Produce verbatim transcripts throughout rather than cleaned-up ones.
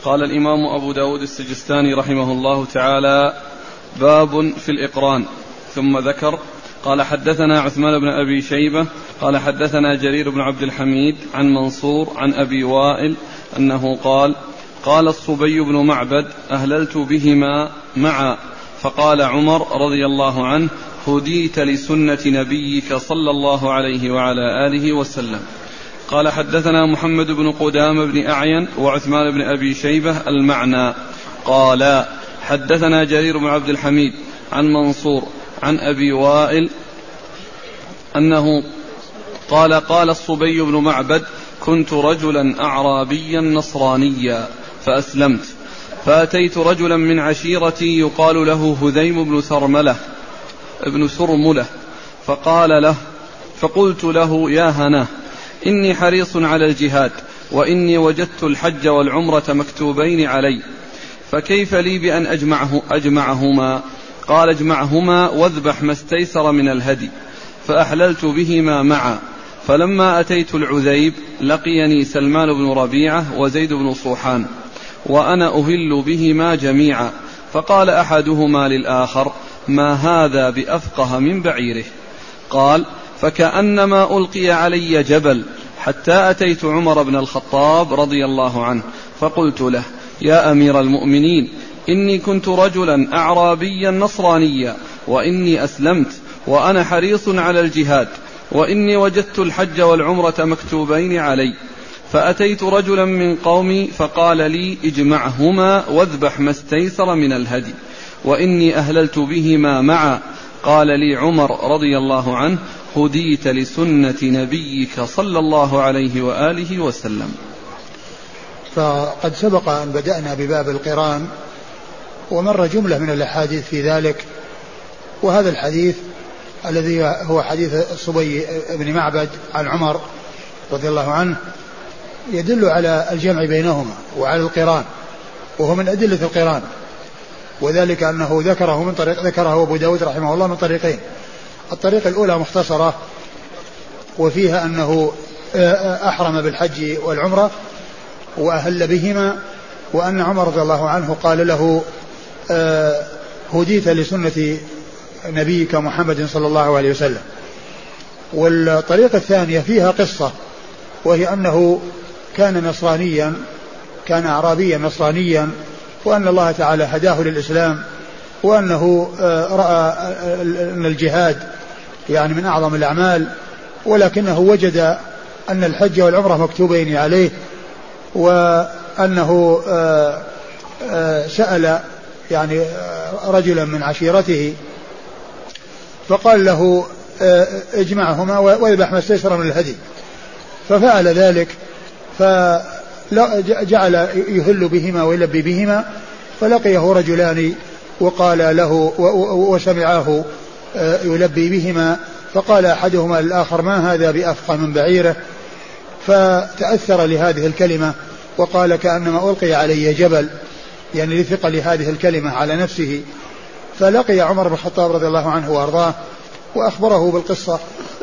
قال الإمام أبو داود السجستاني رحمه الله تعالى: باب في الإقران. ثم ذكر: قال حدثنا عثمان بن أبي شيبة قال حدثنا جرير بن عبد الحميد عن منصور عن أبي وائل أنه قال: قال الصبي بن معبد: أهللت بهما معا، فقال عمر رضي الله عنه: هديت لسنة نبيك صلى الله عليه وعلى آله وسلم. قال حدثنا محمد بن قدامة بن أعين وعثمان بن أبي شيبة المعنى. قال حدثنا جرير بن عبد الحميد عن منصور عن أبي وائل أنه قال: قال الصبي بن معبد: كنت رجلا أعرابيا نصرانيا فأسلمت، فأتيت رجلا من عشيرتي يقال له هذيم بن ثرملة ابن ثرملة، فقال له فقلت له: يا هناه، إني حريص على الجهاد، وإني وجدت الحج والعمرة مكتوبين علي، فكيف لي بأن أجمعه أجمعهما؟ قال: اجمعهما واذبح ما استيسر من الهدي. فأحللت بهما معا. فلما أتيت العذيب لقيني سلمان بن ربيعة وزيد بن صوحان وأنا أهل بهما جميعا، فقال أحدهما للآخر: ما هذا بأفقه من بعيره؟ قال: فكأنما ألقي علي جبل، حتى أتيت عمر بن الخطاب رضي الله عنه، فقلت له: يا أمير المؤمنين، إني كنت رجلا أعرابيا نصرانيا، وإني أسلمت، وأنا حريص على الجهاد، وإني وجدت الحج والعمرة مكتوبين علي، فأتيت رجلا من قومي فقال لي: اجمعهما واذبح ما استيسر من الهدي، وإني أهللت بهما معا. قال لي عمر رضي الله عنه: هديت لسنة نبيك صلى الله عليه وآله وسلم. فقد سبق أن بدأنا بباب القران، ومر جملة من الأحاديث في ذلك، وهذا الحديث الذي هو حديث الصبي بن معبد عن عمر رضي الله عنه يدل على الجمع بينهما وعلى القران، وهو من أدلة القران، وذلك أنه ذكره من طريق ذكره أبو داود رحمه الله من طريقين. الطريقة الأولى مختصرة وفيها أنه أحرم بالحج والعمرة وأهل بهما، وأن عمر رضي الله عنه قال له: هديت لسنة نبيك محمد صلى الله عليه وسلم. والطريقة الثانية فيها قصة، وهي أنه كان نصرانيا، كان أعرابيا نصرانيا، وأن الله تعالى هداه للإسلام، وأنه رأى أن الجهاد يعني من أعظم الأعمال، ولكنه وجد أن الحج والعمرة مكتوبين عليه، وأنه سأل يعني رجلا من عشيرته فقال له: اجمعهما واذبح ما استيسر من الهدي. ففعل ذلك، فجعل يهل بهما ويلبي بهما، فلقيه رجلان وقال له وسمعاه يلبي بهما، فقال أحدهما للآخر: ما هذا بأفقه من بعيره؟ فتأثر لهذه الكلمة وقال: كأنما ألقي علي جبل، يعني لثقل هذه الكلمة على نفسه. فلقي عمر بن الخطاب رضي الله عنه وأرضاه وأخبره بالقصة،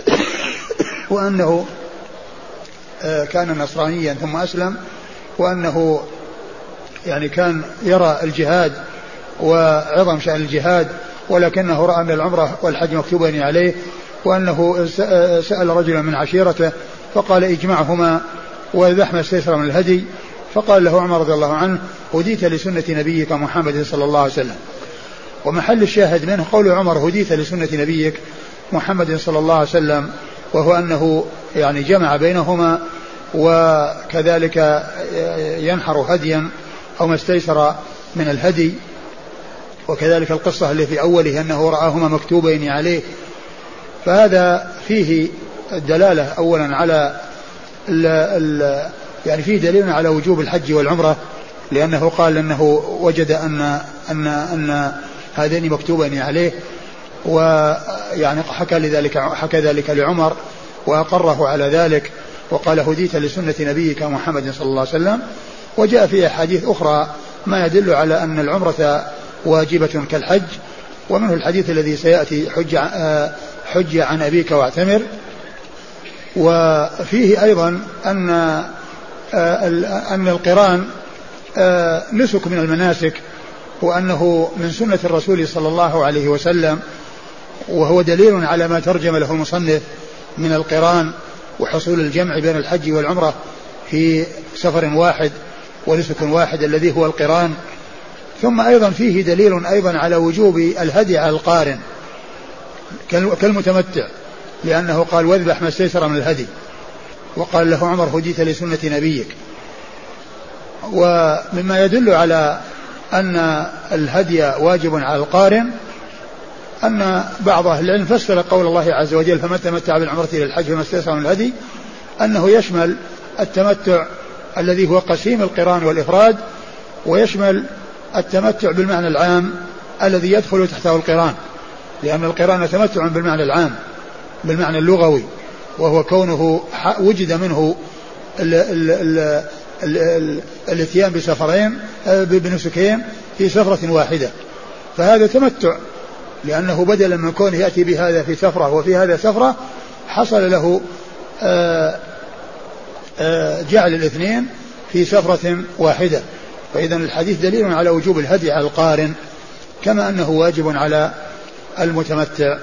وأنه كان نصرانيا ثم أسلم، وأنه يعني كان يرى الجهاد وعظم شأن الجهاد، ولكنه رأى أن العمرة والحج مكتوبين عليه، وأنه سأل رجلا من عشيرته فقال: اجمعهما واذبح ما استيسر من الهدي. فقال له عمر رضي الله عنه: هديت لسنة نبيك محمد صلى الله عليه وسلم. ومحل الشاهد منه قول عمر: هديت لسنة نبيك محمد صلى الله عليه وسلم، وهو أنه يعني جمع بينهما، وكذلك ينحر هديا أو ما استيسر من الهدي، وكذلك القصة اللي في أوله أنه رآهما مكتوبين عليه. فهذا فيه الدلالة أولا على ال ال يعني فيه دليل على وجوب الحج والعمرة، لأنه قال أنه وجد أن أن أن هذين مكتوبين عليه، ويعني حكى لذلك حكى ذلك لعمر وأقره على ذلك، وقال: هديت لسنة نبيك محمد صلى الله عليه وسلم. وجاء في أحاديث أخرى ما يدل على أن العمرة واجبة كالحج، ومنه الحديث الذي سيأتي: حج حج عن أبيك واعتمر. وفيه أيضا أن أن القران آه نسك من المناسك، وأنه من سنة الرسول صلى الله عليه وسلم، وهو دليل على ما ترجم له المصنف من القران وحصول الجمع بين الحج والعمرة في سفر واحد ونسك واحد الذي هو القران. ثم أيضا فيه دليل أيضا على وجوب الهدي على القارن كالمتمتع، لأنه قال واذبح ما استيسر من الهدي، وقال له عمر هديت لسنة نبيك. ومما يدل على أن الهدي واجب على القارن أن بعض أهل العلم فسر قول الله عز وجل فمن تمتع بالعمرة إلى الحج فما استيسر من الهدي أنه يشمل التمتع الذي هو قسيم القران والإفراد، ويشمل التمتع بالمعنى العام الذي يدخل تحته القران، لأن القران تمتع بالمعنى العام بالمعنى اللغوي، وهو كونه وجد منه الاتيان بسفرين بنسكين في سفرة واحدة، فهذا تمتع، لأنه بدلا من كونه يأتي بهذا في سفرة وفي هذا سفرة حصل له جعل الاثنين في سفرة واحدة. فإذا الحديث دليل على وجوب الهدي على القارن كما أنه واجب على المتمتع.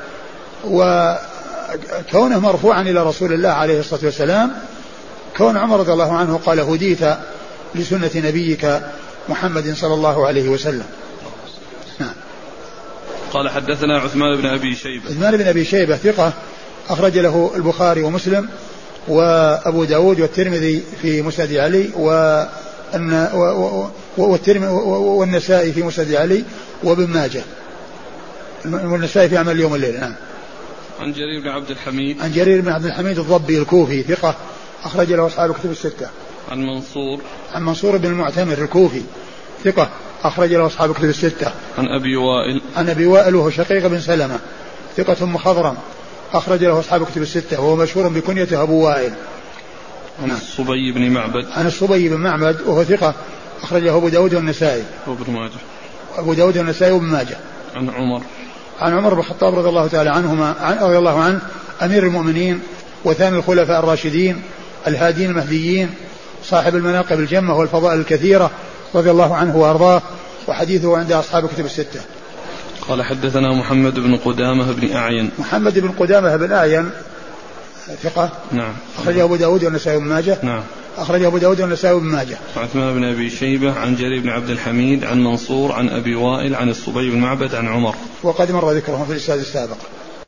وكونه مرفوعا إلى رسول الله عليه الصلاة والسلام، كون عمر رضي الله عنه قال هديت لسنة نبيك محمد صلى الله عليه وسلم. نعم. قال حدثنا عثمان بن أبي شيبة. عثمان بن أبي شيبة ثقة أخرج له البخاري ومسلم وأبو داود والترمذي في مسند علي والنسائي في مسند علي وابن ماجه، والنسائي في عمل اليوم والليل. نعم. عن جرير بن عبد الحميد. عن جرير بن عبد الحميد الضبي الكوفي ثقة أخرج له أصحاب الكتب الستة. عن منصور. عن منصور بن المعتمر الكوفي ثقة أخرج له أصحاب الكتب الستة. عن أبي وائل. عن أبي وائل وهو شقيق بن سلمة ثقة مخضرم أخرج له أصحاب الكتب الستة، وهو مشهور بكنيته أبو وائل. عن الصبي بن معبد. عن الصبي بن معبد وهو ثقة أخرجه أبو داود والنسائي وابن ماجه. أبو داود والنسائي وابن ماجه. عن عمر. عن عمر بن الخطاب رضي الله تعالى عنهما رضي الله عنه أمير المؤمنين وثاني الخلفاء الراشدين الهادين المهديين صاحب المناقب الجمة والفضائل الكثيرة رضي الله عنه وأرضاه، وحديثه عند أصحاب الكتب الستة. قال حدثنا محمد بن قدامة بن أعين. محمد بن قدامة بن أعين ثقة. نعم. أخرجه أبو داود والنسائي بن ماجه. نعم. أخرجه أبو داود والنسائي بن ماجه. عثمان بن أبي شيبة عن جرير بن عبد الحميد عن منصور عن أبي وائل عن الصبي بن معبد عن عمر، وقد مر ذكرهم في الإسناد السابق.